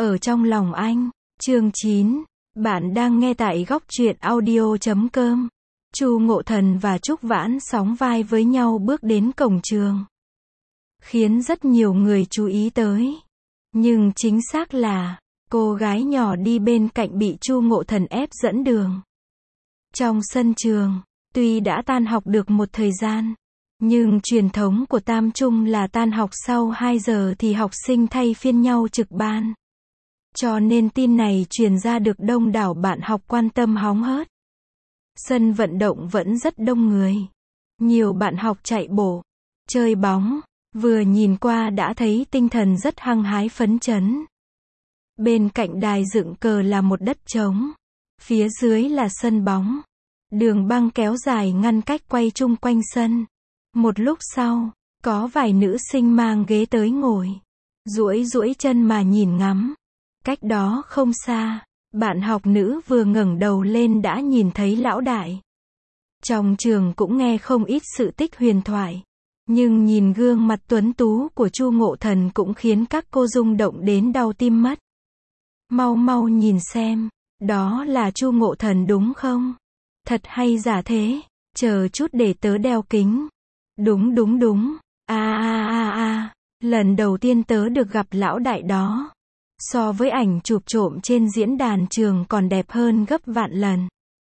Ở trong lòng anh. Chương 9. Bạn đang nghe tại góc truyện audio.com. Chu Ngộ Thần và Trúc Vãn sóng vai với nhau bước đến cổng trường, khiến rất nhiều người chú ý tới. Nhưng chính xác là, cô gái nhỏ đi bên cạnh bị Chu Ngộ Thần ép dẫn đường. Trong sân trường, tuy đã tan học được một thời gian, nhưng truyền thống của Tam Trung là tan học sau 2 giờ thì học sinh thay phiên nhau trực ban. Cho nên tin này truyền ra được đông đảo bạn học quan tâm hóng hớt. Sân vận động vẫn rất đông người. Nhiều bạn học chạy bộ, chơi bóng, vừa nhìn qua đã thấy tinh thần rất hăng hái phấn chấn. Bên cạnh đài dựng cờ là một đất trống, phía dưới là sân bóng. Đường băng kéo dài ngăn cách quay chung quanh sân. Một lúc sau, có vài nữ sinh mang ghế tới ngồi, duỗi duỗi chân mà nhìn ngắm. Cách đó không xa, bạn học nữ vừa ngẩng đầu lên đã nhìn thấy lão đại. Trong trường cũng nghe không ít sự tích huyền thoại, nhưng nhìn gương mặt tuấn tú của Chu Ngộ Thần cũng khiến các cô rung động đến đau tim mất. Mau mau nhìn xem, đó là Chu Ngộ Thần đúng không? Thật hay giả thế? Chờ chút để tớ đeo kính. Đúng đúng đúng. Lần đầu tiên tớ được gặp lão đại đó. So với ảnh chụp trộm trên diễn đàn trường còn đẹp hơn gấp vạn lần.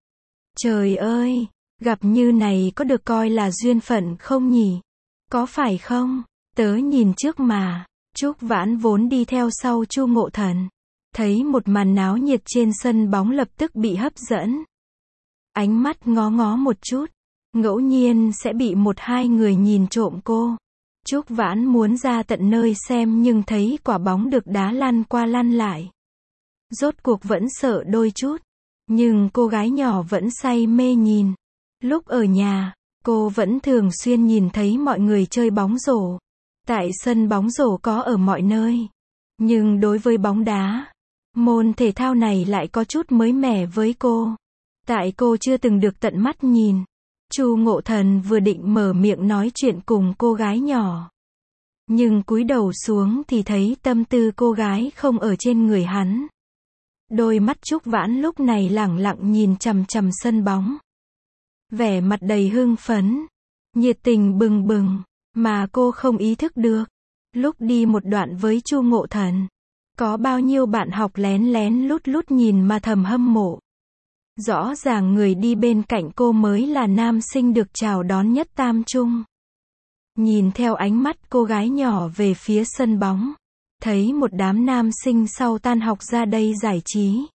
Trời ơi, gặp như này có được coi là duyên phận không nhỉ? Có phải không? Tớ nhìn trước mà. Trúc Vãn vốn đi theo sau Chu Ngộ Thần, thấy một màn náo nhiệt trên sân bóng lập tức bị hấp dẫn. Ánh mắt ngó ngó một chút, ngẫu nhiên sẽ bị một hai người nhìn trộm cô. Trúc Vãn muốn ra tận nơi xem nhưng thấy quả bóng được đá lăn qua lăn lại. Rốt cuộc vẫn sợ đôi chút, nhưng cô gái nhỏ vẫn say mê nhìn. Lúc ở nhà, cô vẫn thường xuyên nhìn thấy mọi người chơi bóng rổ. Tại sân bóng rổ có ở mọi nơi. Nhưng đối với bóng đá, môn thể thao này lại có chút mới mẻ với cô. Tại cô chưa từng được tận mắt nhìn. Chu Ngộ Thần vừa định mở miệng nói chuyện cùng cô gái nhỏ, nhưng cúi đầu xuống thì thấy tâm tư cô gái không ở trên người hắn. Đôi mắt Trúc Vãn lúc này lẳng lặng nhìn chằm chằm sân bóng, vẻ mặt đầy hưng phấn, nhiệt tình bừng bừng, mà cô không ý thức được. Lúc đi một đoạn với Chu Ngộ Thần, có bao nhiêu bạn học lén lén lút lút nhìn mà thầm hâm mộ. Rõ ràng người đi bên cạnh cô mới là nam sinh được chào đón nhất Tam Trung. Nhìn theo ánh mắt cô gái nhỏ về phía sân bóng, thấy một đám nam sinh sau tan học ra đây giải trí.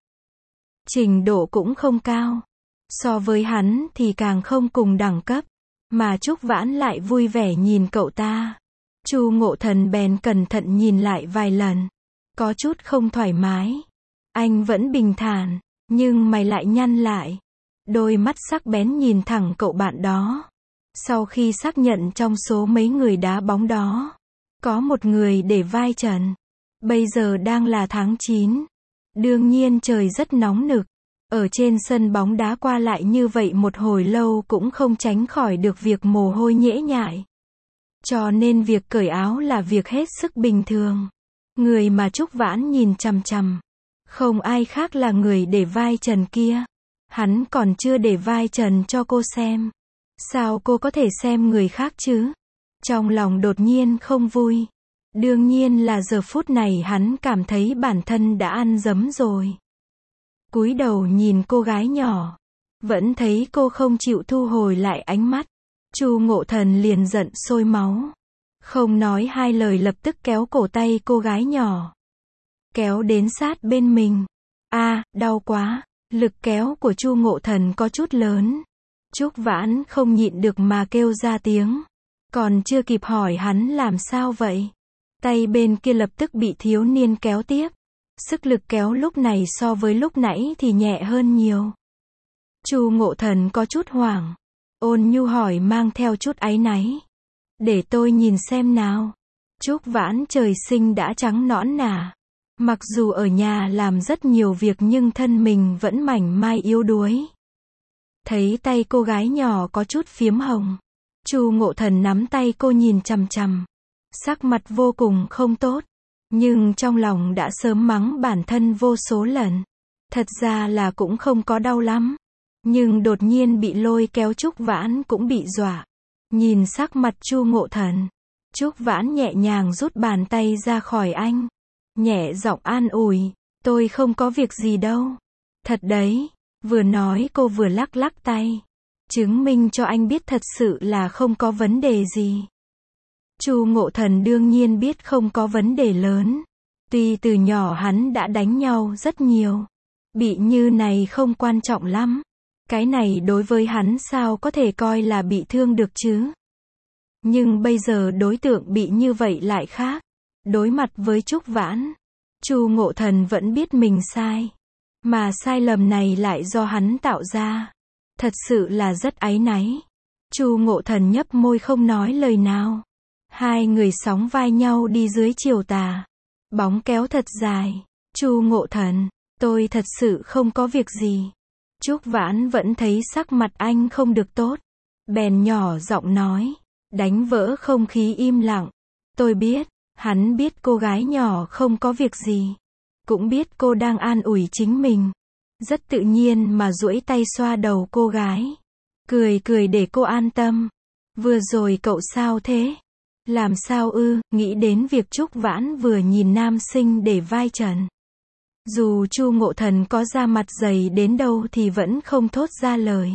Trình độ cũng không cao, so với hắn thì càng không cùng đẳng cấp, mà Trúc Vãn lại vui vẻ nhìn cậu ta. Chu Ngộ Thần bèn cẩn thận nhìn lại vài lần, có chút không thoải mái. Anh vẫn bình thản, nhưng mày lại nhăn lại. Đôi mắt sắc bén nhìn thẳng cậu bạn đó. Sau khi xác nhận trong số mấy người đá bóng đó, có một người để vai trần. Bây giờ đang là tháng 9. Đương nhiên trời rất nóng nực. Ở trên sân bóng đá qua lại như vậy một hồi lâu cũng không tránh khỏi được việc mồ hôi nhễ nhại. Cho nên việc cởi áo là việc hết sức bình thường. Người mà Trúc Vãn nhìn chằm chằm, không ai khác là người để vai trần kia. Hắn còn chưa để vai trần cho cô xem. Sao cô có thể xem người khác chứ? Trong lòng đột nhiên không vui. Đương nhiên là giờ phút này hắn cảm thấy bản thân đã ăn dấm rồi. Cúi đầu nhìn cô gái nhỏ, vẫn thấy cô không chịu thu hồi lại ánh mắt. Chu Ngộ Thần liền giận sôi máu, không nói hai lời lập tức kéo cổ tay cô gái nhỏ, kéo đến sát bên mình. Đau quá. Lực kéo của Chu Ngộ Thần có chút lớn. Trúc Vãn không nhịn được mà kêu ra tiếng. Còn chưa kịp hỏi hắn làm sao vậy, tay bên kia lập tức bị thiếu niên kéo tiếp. Sức lực kéo lúc này so với lúc nãy thì nhẹ hơn nhiều. Chu Ngộ Thần có chút hoảng, ôn nhu hỏi mang theo chút áy náy. Để tôi nhìn xem nào. Trúc Vãn trời sinh đã trắng nõn nà. Mặc dù ở nhà làm rất nhiều việc nhưng thân mình vẫn mảnh mai yếu đuối. Thấy tay cô gái nhỏ có chút phiếm hồng, Chu Ngộ Thần nắm tay cô nhìn chằm chằm. Sắc mặt vô cùng không tốt. Nhưng trong lòng đã sớm mắng bản thân vô số lần. Thật ra là cũng không có đau lắm. Nhưng đột nhiên bị lôi kéo Trúc Vãn cũng bị dọa. Nhìn sắc mặt Chu Ngộ Thần, Trúc Vãn nhẹ nhàng rút bàn tay ra khỏi anh. Nhẹ giọng an ủi, tôi không có việc gì đâu. Thật đấy, vừa nói cô vừa lắc lắc tay. Chứng minh cho anh biết thật sự là không có vấn đề gì. Chu Ngộ Thần đương nhiên biết không có vấn đề lớn. Tuy từ nhỏ hắn đã đánh nhau rất nhiều. Bị như này không quan trọng lắm. Cái này đối với hắn sao có thể coi là bị thương được chứ. Nhưng bây giờ đối tượng bị như vậy lại khác. Đối mặt với Trúc Vãn, Chu Ngộ Thần vẫn biết mình sai. Mà sai lầm này lại do hắn tạo ra. Thật sự là rất áy náy. Chu Ngộ Thần nhấp môi không nói lời nào. Hai người sóng vai nhau đi dưới chiều tà. Bóng kéo thật dài. Chu Ngộ Thần, tôi thật sự không có việc gì. Trúc Vãn vẫn thấy sắc mặt anh không được tốt. Bèn nhỏ giọng nói. Đánh vỡ không khí im lặng. Tôi biết. Hắn biết cô gái nhỏ không có việc gì. Cũng biết cô đang an ủi chính mình. Rất tự nhiên mà duỗi tay xoa đầu cô gái. Cười cười để cô an tâm. Vừa rồi cậu sao thế? Làm sao ư? Nghĩ đến việc Trúc Vãn vừa nhìn nam sinh để vai trần. Dù Chu Ngộ Thần có ra mặt dày đến đâu thì vẫn không thốt ra lời.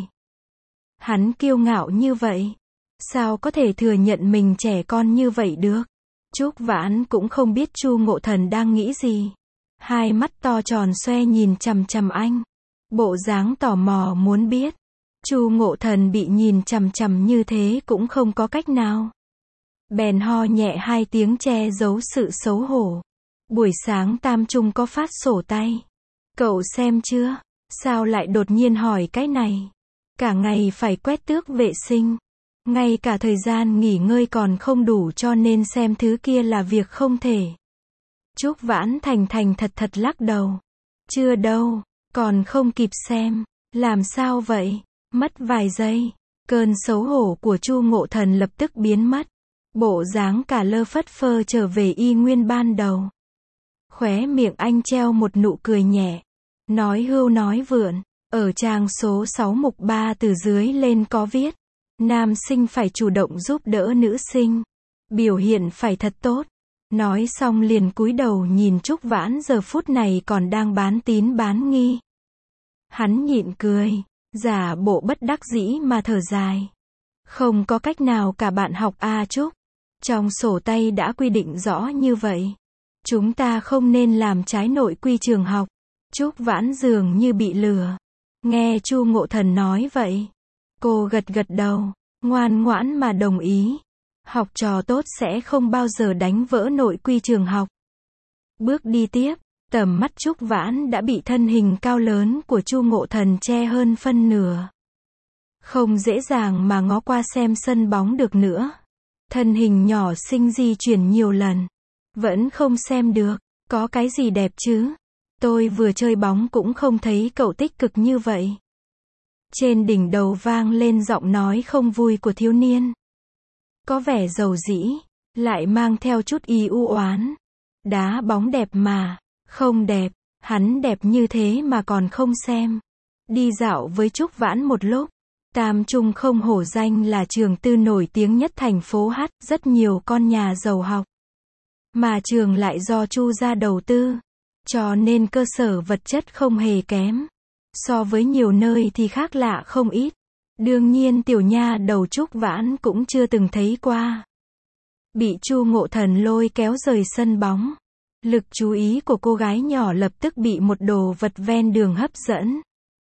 Hắn kiêu ngạo như vậy. Sao có thể thừa nhận mình trẻ con như vậy được? Trúc Vãn cũng không biết Chu Ngộ Thần đang nghĩ gì. Hai mắt to tròn xoe nhìn chằm chằm anh. Bộ dáng tò mò muốn biết. Chu Ngộ Thần bị nhìn chằm chằm như thế cũng không có cách nào. Bèn ho nhẹ hai tiếng che giấu sự xấu hổ. Buổi sáng Tam Trung có phát sổ tay. Cậu xem chưa? Sao lại đột nhiên hỏi cái này? Cả ngày phải quét tước vệ sinh. Ngay cả thời gian nghỉ ngơi còn không đủ cho nên xem thứ kia là việc không thể. Trúc Vãn thành thành thật thật lắc đầu. Chưa đâu, còn không kịp xem. Làm sao vậy? Mất vài giây. Cơn xấu hổ của Chu Ngộ Thần lập tức biến mất. Bộ dáng cả lơ phất phơ trở về y nguyên ban đầu. Khóe miệng anh treo một nụ cười nhẹ. Nói hưu nói vượn. Ở trang số 6 mục 3 từ dưới lên có viết. Nam sinh phải chủ động giúp đỡ nữ sinh. Biểu hiện phải thật tốt. Nói xong liền cúi đầu nhìn Trúc Vãn giờ phút này còn đang bán tín bán nghi. Hắn nhịn cười. Giả bộ bất đắc dĩ mà thở dài. Không có cách nào cả bạn học A Trúc. Trong sổ tay đã quy định rõ như vậy. Chúng ta không nên làm trái nội quy trường học. Trúc Vãn dường như bị lừa. Nghe Chu Ngộ Thần nói vậy. Cô gật gật đầu. Ngoan ngoãn mà đồng ý. Học trò tốt sẽ không bao giờ đánh vỡ nội quy trường học. Bước đi tiếp. Tầm mắt Trúc Vãn đã bị thân hình cao lớn của Chu Ngộ Thần che hơn phân nửa. Không dễ dàng mà ngó qua xem sân bóng được nữa. Thân hình nhỏ xinh di chuyển nhiều lần. Vẫn không xem được. Có cái gì đẹp chứ? Tôi vừa chơi bóng cũng không thấy cậu tích cực như vậy. Trên đỉnh đầu vang lên giọng nói không vui của thiếu niên. Có vẻ dầu dĩ, lại mang theo chút y u oán. Đá bóng đẹp mà. Không đẹp, hắn đẹp như thế mà còn không xem. Đi dạo với Trúc Vãn một lúc. Tam Trung không hổ danh là trường tư nổi tiếng nhất thành phố H, rất nhiều con nhà giàu học. Mà trường lại do Chu gia đầu tư. Cho nên cơ sở vật chất không hề kém. So với nhiều nơi thì khác lạ không ít. Đương nhiên tiểu nha đầu Trúc Vãn cũng chưa từng thấy qua. Bị Chu Ngộ Thần lôi kéo rời sân bóng. Lực chú ý của cô gái nhỏ lập tức bị một đồ vật ven đường hấp dẫn.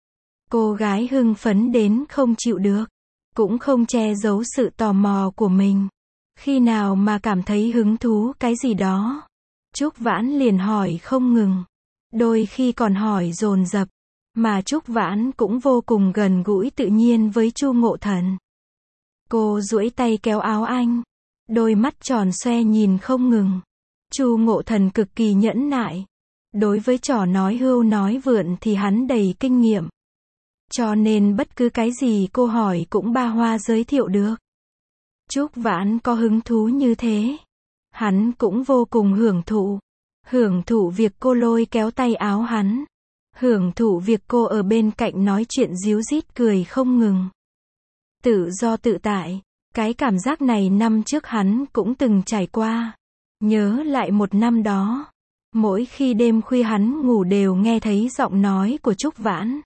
Cô gái hưng phấn đến không chịu được. Cũng không che giấu sự tò mò của mình. Khi nào mà cảm thấy hứng thú cái gì đó. Trúc Vãn liền hỏi không ngừng. Đôi khi còn hỏi dồn dập. Mà Trúc Vãn cũng vô cùng gần gũi tự nhiên với Chu Ngộ Thần. Cô duỗi tay kéo áo anh. Đôi mắt tròn xoe nhìn không ngừng. Chu Ngộ Thần cực kỳ nhẫn nại. Đối với trò nói hưu nói vượn thì hắn đầy kinh nghiệm. Cho nên bất cứ cái gì cô hỏi cũng ba hoa giới thiệu được. Trúc Vãn có hứng thú như thế. Hắn cũng vô cùng hưởng thụ. Hưởng thụ việc cô lôi kéo tay áo hắn. Hưởng thụ việc cô ở bên cạnh nói chuyện díu dít cười không ngừng. Tự do tự tại. Cái cảm giác này năm trước hắn cũng từng trải qua. Nhớ lại một năm đó. Mỗi khi đêm khuya hắn ngủ đều nghe thấy giọng nói của Trúc Vãn.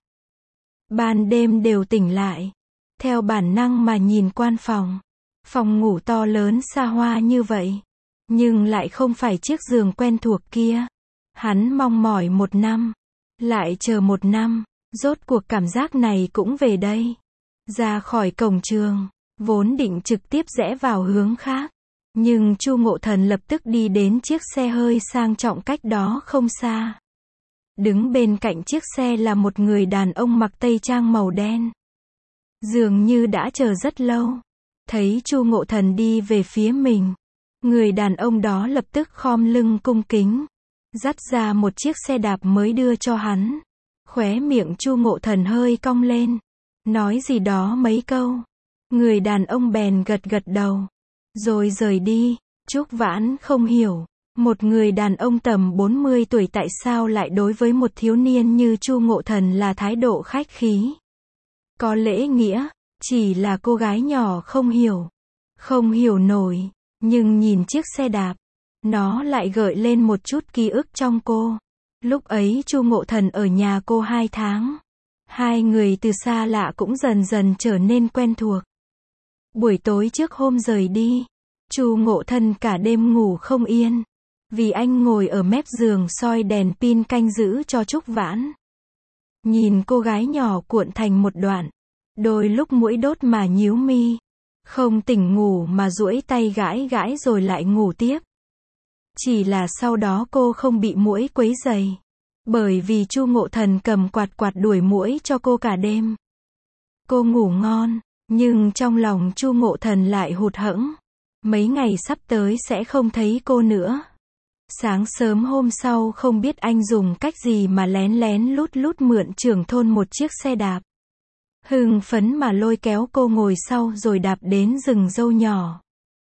Ban đêm đều tỉnh lại. Theo bản năng mà nhìn quan phòng. Phòng ngủ to lớn xa hoa như vậy. Nhưng lại không phải chiếc giường quen thuộc kia. Hắn mong mỏi một năm. Lại chờ một năm. Rốt cuộc cảm giác này cũng về đây. Ra khỏi cổng trường. Vốn định trực tiếp rẽ vào hướng khác. Nhưng Chu Ngộ Thần lập tức đi đến chiếc xe hơi sang trọng cách đó không xa. Đứng bên cạnh chiếc xe là một người đàn ông mặc tây trang màu đen. Dường như đã chờ rất lâu. Thấy Chu Ngộ Thần đi về phía mình. Người đàn ông đó lập tức khom lưng cung kính. Dắt ra một chiếc xe đạp mới đưa cho hắn. Khóe miệng Chu Ngộ Thần hơi cong lên. Nói gì đó mấy câu. Người đàn ông bèn gật gật đầu. Rồi rời đi. Trúc Vãn không hiểu. Một người đàn ông tầm 40 tuổi tại sao lại đối với một thiếu niên như Chu Ngộ Thần là thái độ khách khí. Có lễ nghĩa. Chỉ là cô gái nhỏ không hiểu. Không hiểu nổi. Nhưng nhìn chiếc xe đạp. Nó lại gợi lên một chút ký ức trong cô. Lúc ấy Chu Ngộ Thần ở nhà cô 2 tháng. Hai người từ xa lạ cũng dần dần trở nên quen thuộc. Buổi tối trước hôm rời đi. Chu Ngộ Thần cả đêm ngủ không yên. Vì anh ngồi ở mép giường soi đèn pin canh giữ cho Trúc Vãn. Nhìn cô gái nhỏ cuộn thành một đoạn. Đôi lúc mũi đốt mà nhíu mi. Không tỉnh ngủ mà duỗi tay gãi gãi rồi lại ngủ tiếp. Chỉ là sau đó cô không bị muỗi quấy rầy. Bởi vì Chu Ngộ Thần cầm quạt quạt đuổi muỗi cho cô cả đêm. Cô ngủ ngon, nhưng trong lòng Chu Ngộ Thần lại hụt hẫng. Mấy ngày sắp tới sẽ không thấy cô nữa. Sáng sớm hôm sau không biết anh dùng cách gì mà lén lén lút lút mượn trưởng thôn một chiếc xe đạp. Hưng phấn mà lôi kéo cô ngồi sau rồi đạp đến rừng dâu nhỏ.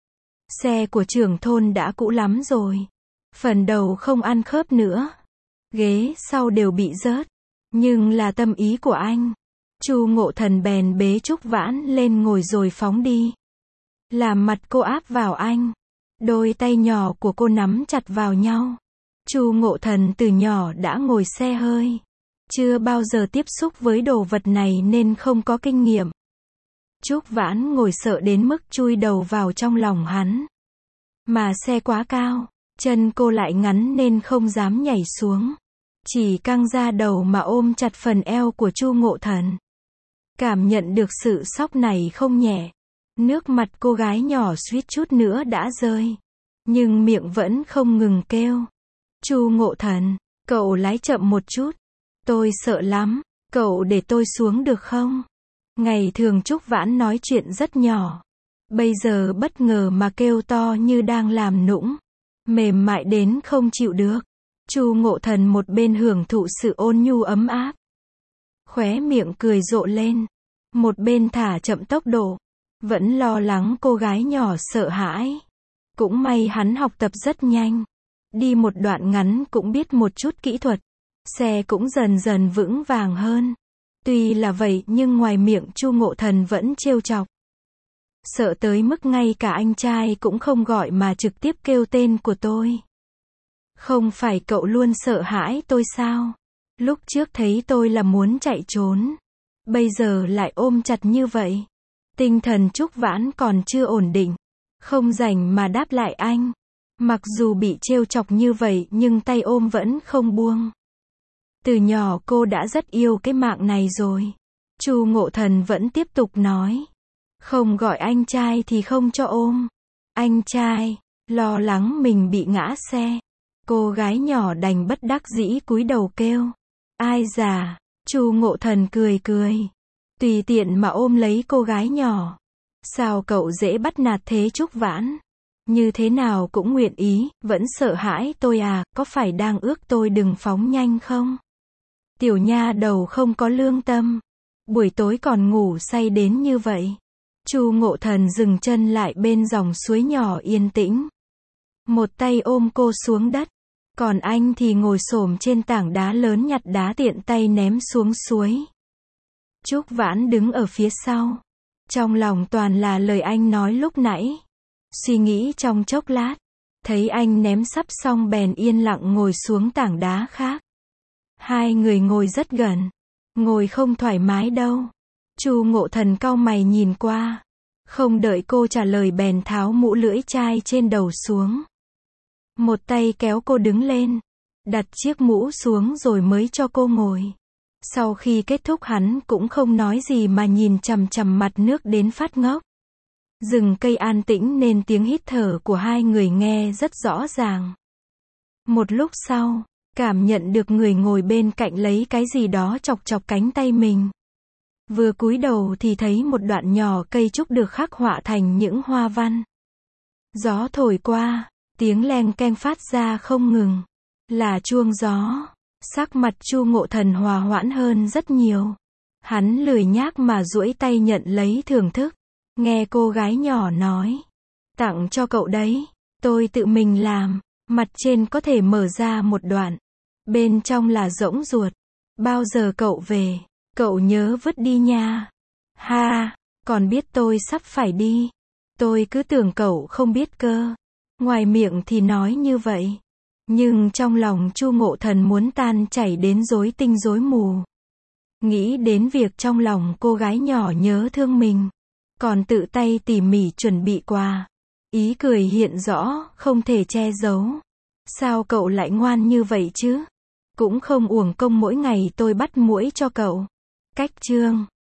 Xe của trưởng thôn đã cũ lắm rồi. Phần đầu không ăn khớp nữa. Ghế sau đều bị rớt. Nhưng là tâm ý của anh. Chu Ngộ Thần bèn bế Trúc Vãn lên ngồi rồi phóng đi. Làm mặt cô áp vào anh. Đôi tay nhỏ của cô nắm chặt vào nhau. Chu Ngộ Thần từ nhỏ đã ngồi xe hơi. Chưa bao giờ tiếp xúc với đồ vật này nên không có kinh nghiệm. Trúc Vãn ngồi sợ đến mức chui đầu vào trong lòng hắn. Mà xe quá cao, chân cô lại ngắn nên không dám nhảy xuống. Chỉ căng ra đầu mà ôm chặt phần eo của Chu Ngộ Thần. Cảm nhận được sự sốc này không nhẹ. Nước mặt cô gái nhỏ suýt chút nữa đã rơi. Nhưng miệng vẫn không ngừng kêu. Chu Ngộ Thần, cậu lái chậm một chút. Tôi sợ lắm, cậu để tôi xuống được không? Ngày thường Trúc Vãn nói chuyện rất nhỏ. Bây giờ bất ngờ mà kêu to như đang làm nũng. Mềm mại đến không chịu được. Chu Ngộ Thần một bên hưởng thụ sự ôn nhu ấm áp. Khóe miệng cười rộ lên. Một bên thả chậm tốc độ. Vẫn lo lắng cô gái nhỏ sợ hãi. Cũng may hắn học tập rất nhanh. Đi một đoạn ngắn cũng biết một chút kỹ thuật. Xe cũng dần dần vững vàng hơn. Tuy là vậy nhưng ngoài miệng Chu Ngộ Thần vẫn trêu chọc. Sợ tới mức ngay cả anh trai cũng không gọi mà trực tiếp kêu tên của tôi. Không phải cậu luôn sợ hãi tôi sao? Lúc trước thấy tôi là muốn chạy trốn. Bây giờ lại ôm chặt như vậy. Tinh thần Trúc Vãn còn chưa ổn định. Không rảnh mà đáp lại anh. Mặc dù bị trêu chọc như vậy nhưng tay ôm vẫn không buông. Từ nhỏ cô đã rất yêu cái mạng này rồi. Chu Ngộ Thần vẫn tiếp tục nói. Không gọi anh trai thì không cho ôm. Anh trai, lo lắng mình bị ngã xe. Cô gái nhỏ đành bất đắc dĩ cúi đầu kêu. Ai già, Chu Ngộ Thần cười cười. Tùy tiện mà ôm lấy cô gái nhỏ. Sao cậu dễ bắt nạt thế Trúc Vãn? Như thế nào cũng nguyện ý, vẫn sợ hãi tôi à, có phải đang ước tôi đừng phóng nhanh không? Tiểu nha đầu không có lương tâm. Buổi tối còn ngủ say đến như vậy. Chu Ngộ Thần dừng chân lại bên dòng suối nhỏ yên tĩnh. Một tay ôm cô xuống đất. Còn anh thì ngồi xổm trên tảng đá lớn nhặt đá tiện tay ném xuống suối. Trúc Vãn đứng ở phía sau. Trong lòng toàn là lời anh nói lúc nãy. Suy nghĩ trong chốc lát. Thấy anh ném sắp xong bèn yên lặng ngồi xuống tảng đá khác. Hai người ngồi rất gần. Ngồi không thoải mái đâu. Chu Ngộ Thần cau mày nhìn qua. Không đợi cô trả lời bèn tháo mũ lưỡi chai trên đầu xuống. Một tay kéo cô đứng lên. Đặt chiếc mũ xuống rồi mới cho cô ngồi. Sau khi kết thúc hắn cũng không nói gì mà nhìn chằm chằm mặt nước đến phát ngốc. Rừng cây an tĩnh nên tiếng hít thở của hai người nghe rất rõ ràng. Một lúc sau, cảm nhận được người ngồi bên cạnh lấy cái gì đó chọc chọc cánh tay mình. Vừa cúi đầu thì thấy một đoạn nhỏ cây trúc được khắc họa thành những hoa văn. Gió thổi qua, tiếng leng keng phát ra không ngừng. Là chuông gió. Sắc mặt Chu Ngộ Thần hòa hoãn hơn rất nhiều. Hắn lười nhác mà duỗi tay nhận lấy thưởng thức. Nghe cô gái nhỏ nói. Tặng cho cậu đấy. Tôi tự mình làm. Mặt trên có thể mở ra một đoạn. Bên trong là rỗng ruột. Bao giờ cậu về, cậu nhớ vứt đi nha. Ha, còn biết tôi sắp phải đi. Tôi cứ tưởng cậu không biết cơ. Ngoài miệng thì nói như vậy. Nhưng trong lòng Chu Ngộ Thần muốn tan chảy đến rối tinh rối mù. Nghĩ đến việc trong lòng cô gái nhỏ nhớ thương mình. Còn tự tay tỉ mỉ chuẩn bị quà. Ý cười hiện rõ, không thể che giấu. Sao cậu lại ngoan như vậy chứ? Cũng không uổng công mỗi ngày tôi bắt muỗi cho cậu. Cách chương